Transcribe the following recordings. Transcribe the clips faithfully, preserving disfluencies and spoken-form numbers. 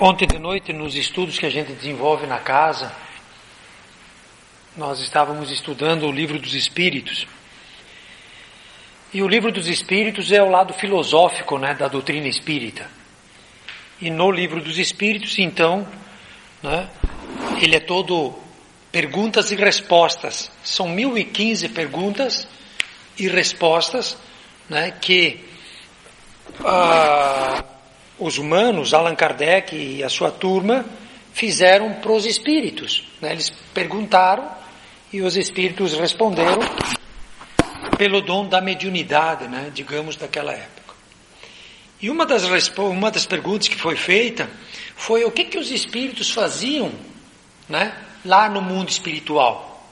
Ontem de noite, nos estudos que a gente desenvolve na casa, nós estávamos estudando o Livro dos Espíritos. E o Livro dos Espíritos é o lado filosófico, né, da doutrina espírita. E no Livro dos Espíritos, então, né, ele é todo perguntas e respostas. São mil e quinze perguntas e respostas, né, que ah, os humanos, Allan Kardec e a sua turma, fizeram para os espíritos. Né? Eles perguntaram e os espíritos responderam pelo dom da mediunidade, né, digamos, daquela época. E uma das, uma das perguntas que foi feita foi o que, que os espíritos faziam, né, lá no mundo espiritual.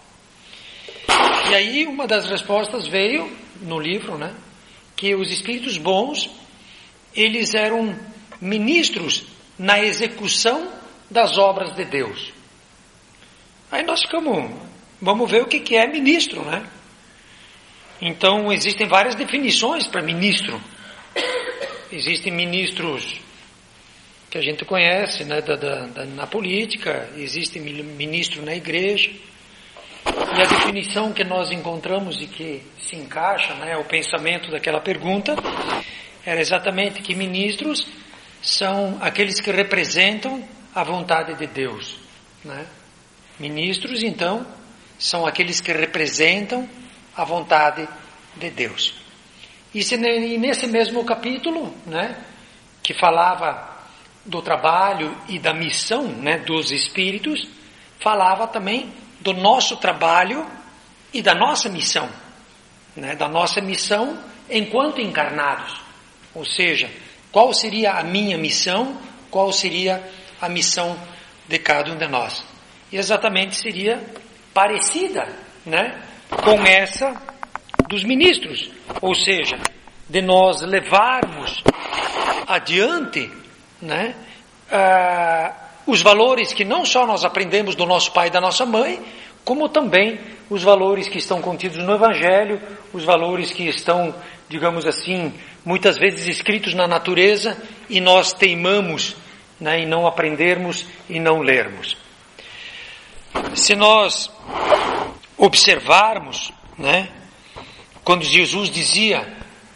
E aí uma das respostas veio no livro, né, que os espíritos bons, eles eram ministros na execução das obras de Deus. Aí nós ficamos, vamos ver o que, que é ministro, né? Então existem várias definições para ministro. Existem ministros que a gente conhece, né, da, da, da, na política, existe ministro na igreja, e a definição que nós encontramos e que se encaixa, né, o pensamento daquela pergunta, era exatamente que ministros são aqueles que representam a vontade de Deus. Né? Ministros, então, são aqueles que representam a vontade de Deus. E, se, e nesse mesmo capítulo, né, que falava do trabalho e da missão, né, dos espíritos, falava também do nosso trabalho e da nossa missão, né, da nossa missão enquanto encarnados. Ou seja, qual seria a minha missão, qual seria a missão de cada um de nós. E exatamente seria parecida, né, com essa dos ministros. Ou seja, de nós levarmos adiante, né, uh, os valores que não só nós aprendemos do nosso pai e da nossa mãe, como também os valores que estão contidos no Evangelho, os valores que estão, digamos assim, muitas vezes escritos na natureza e nós teimamos, né, em não aprendermos e não lermos. Se nós observarmos, né, quando Jesus dizia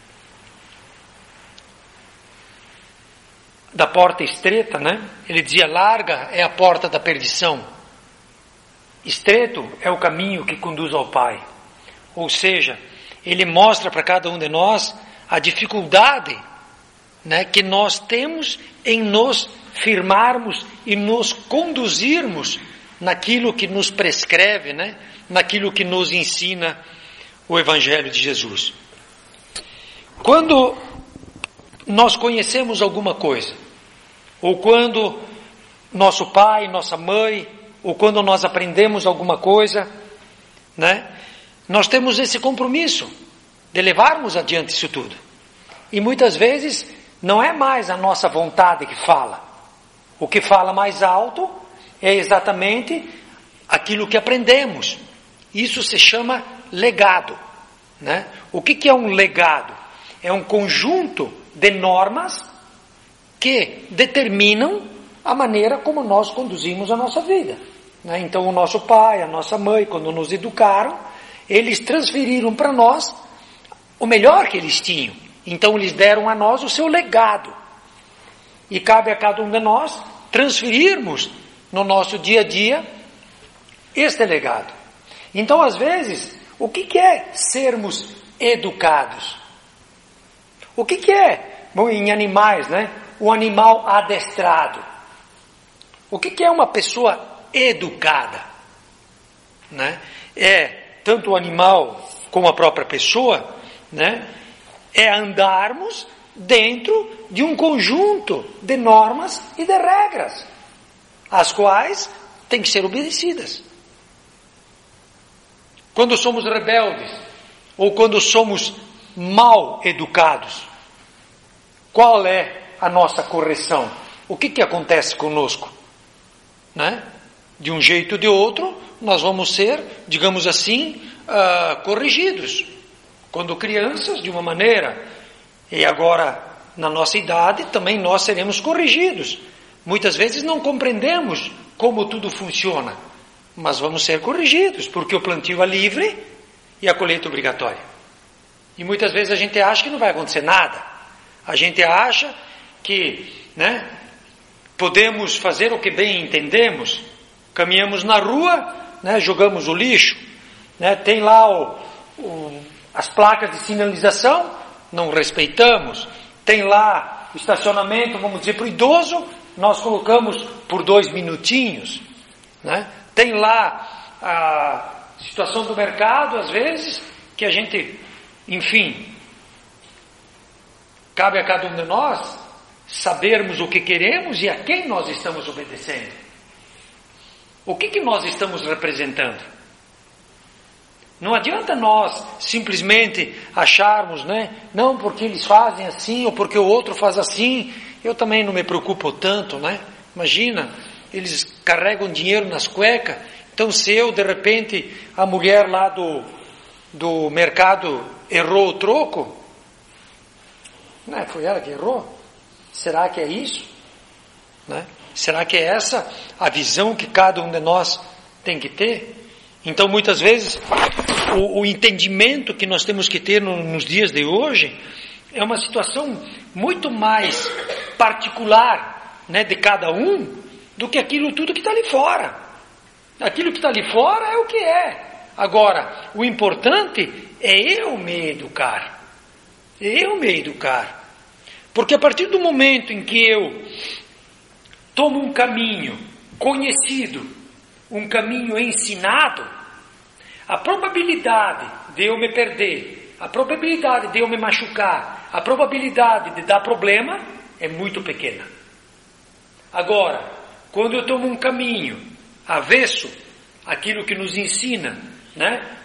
da porta estreita, né, ele dizia: larga é a porta da perdição, estreito é o caminho que conduz ao Pai. Ou seja, ele mostra para cada um de nós a dificuldade, né, que nós temos em nos firmarmos e nos conduzirmos naquilo que nos prescreve, né, naquilo que nos ensina o Evangelho de Jesus. Quando nós conhecemos alguma coisa, ou quando nosso pai, nossa mãe, ou quando nós aprendemos alguma coisa, né, nós temos esse compromisso de levarmos adiante isso tudo. E muitas vezes não é mais a nossa vontade que fala. O que fala mais alto é exatamente aquilo que aprendemos. Isso se chama legado. Né? O que, que é um legado? É um conjunto de normas que determinam a maneira como nós conduzimos a nossa vida. Né? Então o nosso pai, a nossa mãe, quando nos educaram, eles transferiram para nós o melhor que eles tinham. Então eles deram a nós o seu legado. E cabe a cada um de nós transferirmos no nosso dia a dia este legado. Então, às vezes, o que que é sermos educados? O que que é, bom, em animais, né? O animal adestrado. O que que é uma pessoa educada? Né? É tanto o animal como a própria pessoa, né? É andarmos dentro de um conjunto de normas e de regras, as quais têm que ser obedecidas. Quando somos rebeldes, ou quando somos mal educados, qual é a nossa correção? O que que acontece conosco? Né? De um jeito ou de outro, nós vamos ser, digamos assim, uh, corrigidos. Quando crianças, de uma maneira, e agora na nossa idade também nós seremos corrigidos. Muitas vezes não compreendemos como tudo funciona, mas vamos ser corrigidos, porque o plantio é livre e a colheita é obrigatória. E muitas vezes a gente acha que não vai acontecer nada. A gente acha que, né, podemos fazer o que bem entendemos. Caminhamos na rua, né, jogamos o lixo, né, tem lá o, o, as placas de sinalização, não respeitamos. Tem lá o estacionamento, vamos dizer, para o idoso, nós colocamos por dois minutinhos, né? Tem lá a situação do mercado, às vezes, que a gente, enfim, cabe a cada um de nós sabermos o que queremos e a quem nós estamos obedecendo. O que que nós estamos representando? Não adianta nós simplesmente acharmos, né? Não, porque eles fazem assim, ou porque o outro faz assim, eu também não me preocupo tanto, né? Imagina, eles carregam dinheiro nas cuecas, então se eu, de repente, a mulher lá do, do mercado errou o troco, né? Foi ela que errou? Será que é isso? Né? Será que é essa a visão que cada um de nós tem que ter? Então, muitas vezes, o, o entendimento que nós temos que ter no, nos dias de hoje é uma situação muito mais particular, né, de cada um do que aquilo tudo que está ali fora. Aquilo que está ali fora é o que é. Agora, o importante é eu me educar. Eu me educar. Porque a partir do momento em que eu tomo um caminho conhecido, um caminho ensinado, a probabilidade de eu me perder, a probabilidade de eu me machucar, a probabilidade de dar problema é muito pequena. Agora, quando eu tomo um caminho avesso àquilo que nos ensina, né?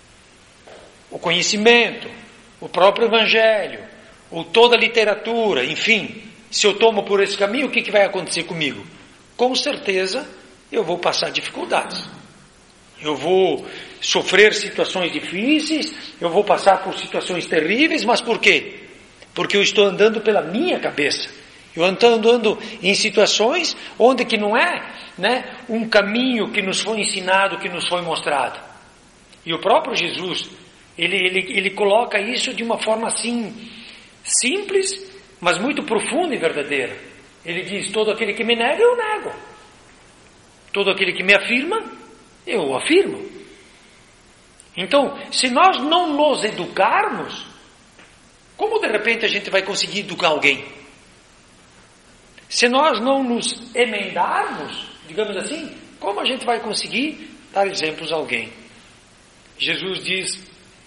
O conhecimento, o próprio Evangelho, ou toda a literatura, enfim, se eu tomo por esse caminho, o que, que vai acontecer comigo? Com certeza eu vou passar dificuldades. Eu vou sofrer situações difíceis, eu vou passar por situações terríveis, mas por quê? Porque eu estou andando pela minha cabeça. Eu estou andando em situações onde que não é, né, um caminho que nos foi ensinado, que nos foi mostrado. E o próprio Jesus, ele, ele, ele coloca isso de uma forma assim, simples, mas muito profunda e verdadeira. Ele diz, todo aquele que me nega, eu nego. Todo aquele que me afirma, eu o afirmo. Então, se nós não nos educarmos, como de repente a gente vai conseguir educar alguém? Se nós não nos emendarmos, digamos assim, como a gente vai conseguir dar exemplos a alguém? Jesus diz,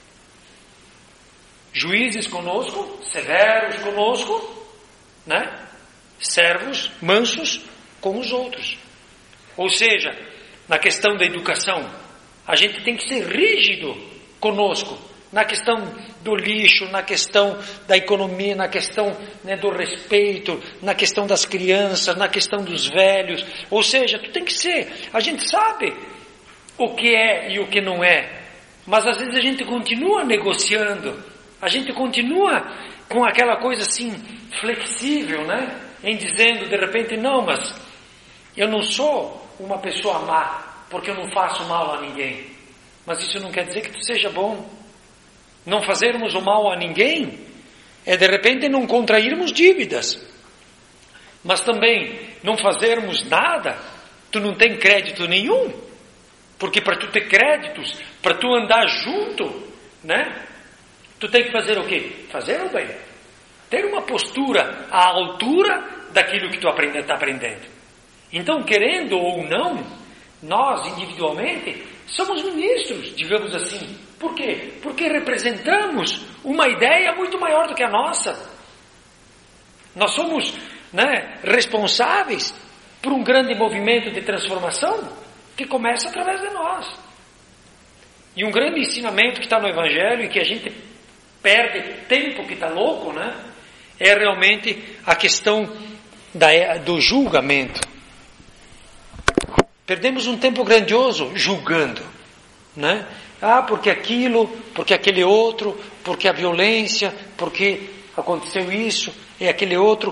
juízes conosco, severos conosco, né? Servos mansos com os outros. Ou seja, na questão da educação, a gente tem que ser rígido conosco, na questão do lixo, na questão da economia, na questão, né, do respeito, na questão das crianças, na questão dos velhos. Ou seja, tu tem que ser, a gente sabe o que é e o que não é, mas às vezes a gente continua negociando, a gente continua com aquela coisa assim, flexível, né, em dizendo de repente, não, mas eu não sou uma pessoa má, porque eu não faço mal a ninguém. Mas isso não quer dizer que tu seja bom. Não fazermos o mal a ninguém é de repente não contrairmos dívidas. Mas também não fazermos nada, tu não tem crédito nenhum. Porque para tu ter créditos, para tu andar junto, né? Tu tem que fazer o quê? Fazer o bem. Ter uma postura à altura daquilo que tu está aprendendo. Então, querendo ou não, nós individualmente somos ministros, digamos assim. Por quê? Porque representamos uma ideia muito maior do que a nossa. Nós somos, né, responsáveis por um grande movimento de transformação que começa através de nós. E um grande ensinamento que está no Evangelho e que a gente perde tempo que está louco, né, é realmente a questão da, do julgamento. Perdemos um tempo grandioso julgando, né? Ah, porque aquilo, porque aquele outro, porque a violência, porque aconteceu isso e aquele outro.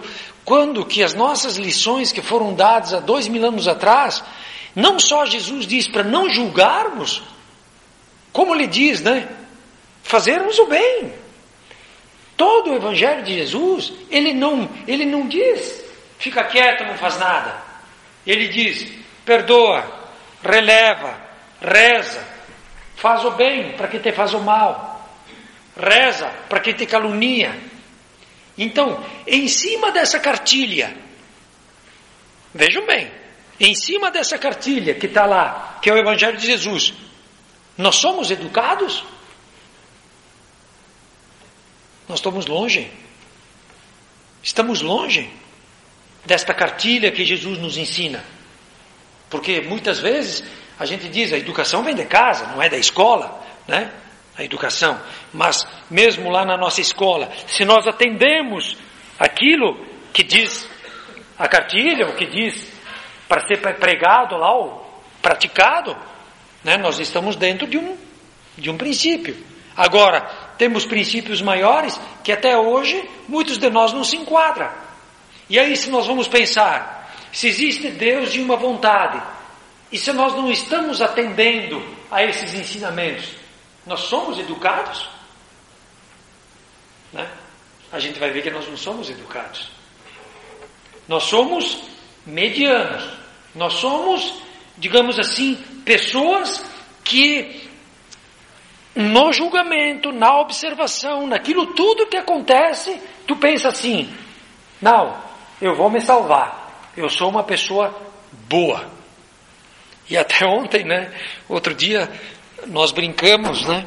quando que as nossas lições que foram dadas há dois mil anos atrás, não só Jesus diz para não julgarmos, como ele diz, né? Fazermos o bem. Todo o Evangelho de Jesus, ele não, ele não diz, fica quieto, não faz nada. Ele diz, perdoa, releva, reza, faz o bem para quem te faz o mal, reza para quem te calunia. Então, em cima dessa cartilha, vejam bem, em cima dessa cartilha que está lá, que é o Evangelho de Jesus, nós somos educados? Nós estamos longe. Estamos longe desta cartilha que Jesus nos ensina. Porque muitas vezes a gente diz, a educação vem de casa, não é da escola, né? A educação, mas mesmo lá na nossa escola, se nós atendemos aquilo que diz a cartilha, o que diz para ser pregado lá, ou praticado, né, nós estamos dentro de um, de um princípio. Agora, temos princípios maiores que até hoje muitos de nós não se enquadram. E aí se nós vamos pensar, se existe Deus e uma vontade, e se nós não estamos atendendo a esses ensinamentos, nós somos educados? Né? A gente vai ver que nós não somos educados. Nós somos medianos. Nós somos, digamos assim, pessoas que no julgamento, na observação, naquilo tudo que acontece, tu pensa assim, não, eu vou me salvar. Eu sou uma pessoa boa. E até ontem, né? Outro dia, nós brincamos, né?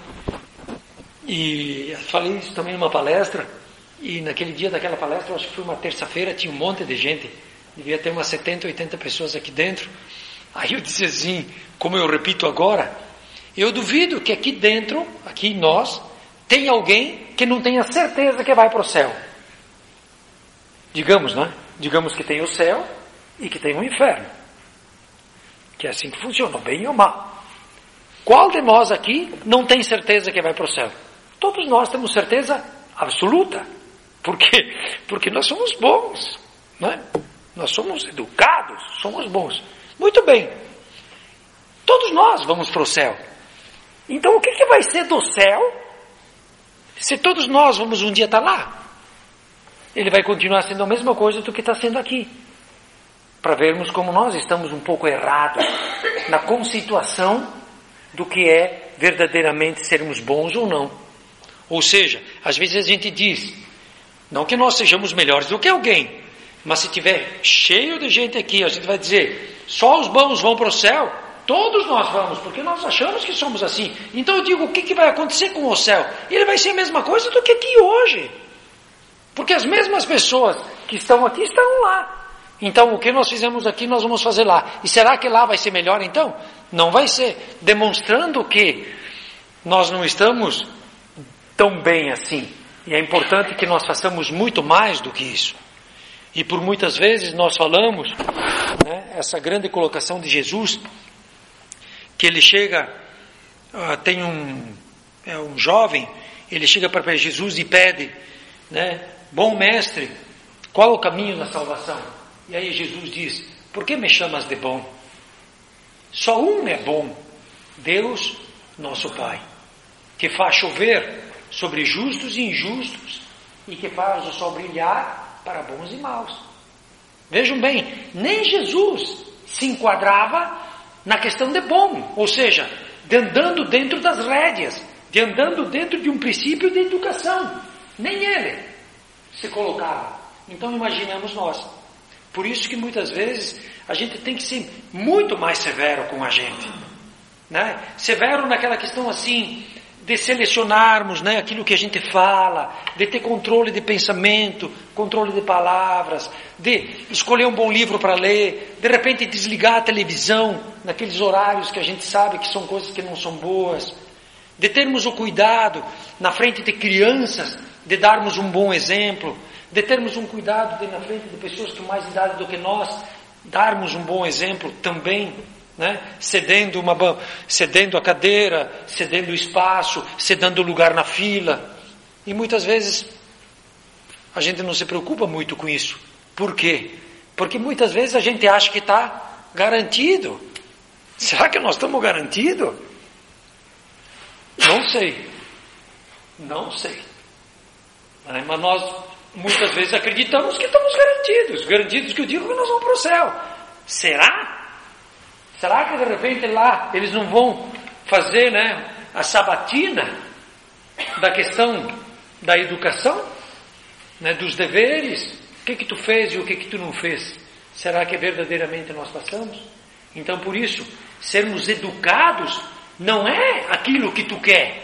E falei isso também numa palestra, e naquele dia daquela palestra, eu acho que foi uma terça-feira, tinha um monte de gente, devia ter umas setenta, oitenta pessoas aqui dentro. Aí eu disse assim, como eu repito agora, eu duvido que aqui dentro, aqui nós, tem alguém que não tenha certeza que vai para o céu. Digamos, né? Digamos que tem o céu e que tem o inferno. Que é assim que funciona, bem ou mal. Qual de nós aqui não tem certeza que vai para o céu? Todos nós temos certeza absoluta. Por quê? Porque nós somos bons. Não é? Nós somos educados, somos bons. Muito bem. Todos nós vamos para o céu. Então o que, que vai ser do céu se todos nós vamos um dia estar lá? Ele vai continuar sendo a mesma coisa do que está sendo aqui. Para vermos como nós estamos um pouco errados na conceituação do que é verdadeiramente sermos bons ou não. Ou seja, às vezes a gente diz, não que nós sejamos melhores do que alguém, mas se tiver cheio de gente aqui, a gente vai dizer, só os bons vão para o céu, todos nós vamos, porque nós achamos que somos assim. Então eu digo, o que, que vai acontecer com o céu? Ele vai ser a mesma coisa do que aqui hoje. Porque as mesmas pessoas que estão aqui estão lá. Então, o que nós fizemos aqui, nós vamos fazer lá. E será que lá vai ser melhor, então? Não vai ser. Demonstrando que nós não estamos tão bem assim. E é importante que nós façamos muito mais do que isso. E por muitas vezes nós falamos, né, essa grande colocação de Jesus, que ele chega, uh, tem um, é um jovem, ele chega para Jesus e pede, né, bom mestre, qual o caminho da salvação? E aí Jesus diz, por que me chamas de bom? Só um é bom, Deus, nosso Pai, que faz chover sobre justos e injustos e que faz o sol brilhar para bons e maus. Vejam bem, nem Jesus se enquadrava na questão de bom, ou seja, de andando dentro das rédeas, de andando dentro de um princípio de educação. Nem ele se colocava. Então imaginamos nós. Por isso que muitas vezes a gente tem que ser muito mais severo com a gente, né? Severo naquela questão assim de selecionarmos, né, aquilo que a gente fala, de ter controle de pensamento, controle de palavras, de escolher um bom livro para ler, de repente desligar a televisão naqueles horários que a gente sabe que são coisas que não são boas, de termos o cuidado na frente de crianças, de darmos um bom exemplo, de termos um cuidado de, na frente de pessoas com mais idade do que nós, darmos um bom exemplo também, né? Cedendo, uma, cedendo a cadeira, cedendo o espaço, cedendo o lugar na fila. E muitas vezes a gente não se preocupa muito com isso. Por quê? Porque muitas vezes a gente acha que está garantido. Será que nós estamos garantidos? Não sei. Não sei. Mas nós muitas vezes acreditamos que estamos garantidos. Garantidos que eu digo que nós vamos para o céu. Será? Será que de repente lá eles não vão fazer, né, a sabatina da questão da educação, né, dos deveres? O que que tu fez e o que que tu não fez? Será que verdadeiramente nós passamos? Então por isso, sermos educados não é aquilo que tu quer.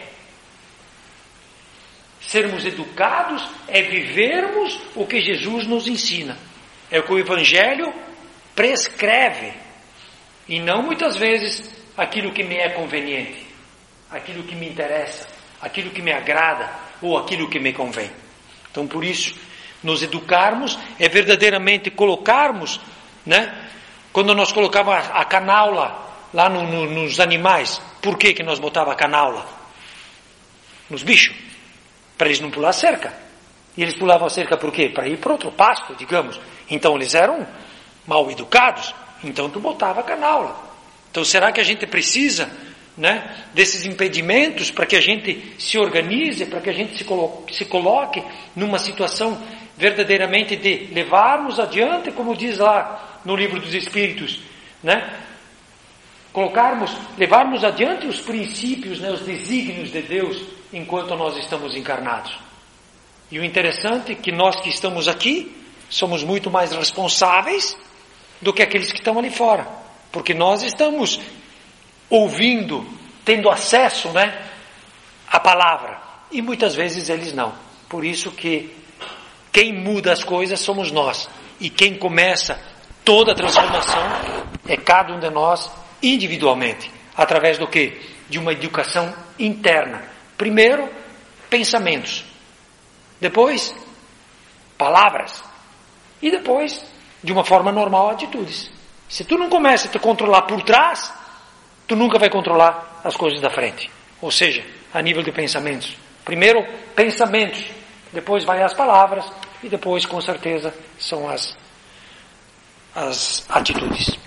Sermos educados é vivermos o que Jesus nos ensina. É o que o Evangelho prescreve. E não muitas vezes aquilo que me é conveniente, aquilo que me interessa, aquilo que me agrada ou aquilo que me convém. Então por isso, nos educarmos é verdadeiramente colocarmos, né? Quando nós colocávamos a canaula lá no, no, nos animais, por que que nós botávamos a canaula? Nos bichos. Para eles não pular a cerca. E eles pulavam a cerca por quê? Para ir para outro pasto, digamos. Então eles eram mal educados. Então tu botava a canaula. Então será que a gente precisa, né, desses impedimentos para que a gente se organize, para que a gente se coloque, se coloque numa situação verdadeiramente de levarmos adiante, como diz lá no livro dos Espíritos, né? Colocarmos, levarmos adiante os princípios, né, os desígnios de Deus enquanto nós estamos encarnados. E o interessante é que nós que estamos aqui somos muito mais responsáveis do que aqueles que estão ali fora, porque nós estamos ouvindo, tendo acesso, né, à palavra, e muitas vezes eles não. Por isso que quem muda as coisas somos nós, e quem começa toda a transformação é cada um de nós individualmente, através do quê? De uma educação interna. Primeiro, pensamentos. Depois, palavras. E depois, de uma forma normal, atitudes. Se tu não começa a te controlar por trás, tu nunca vai controlar as coisas da frente. Ou seja, a nível de pensamentos. Primeiro, pensamentos. Depois vai as palavras. E depois, com certeza, são as, as atitudes.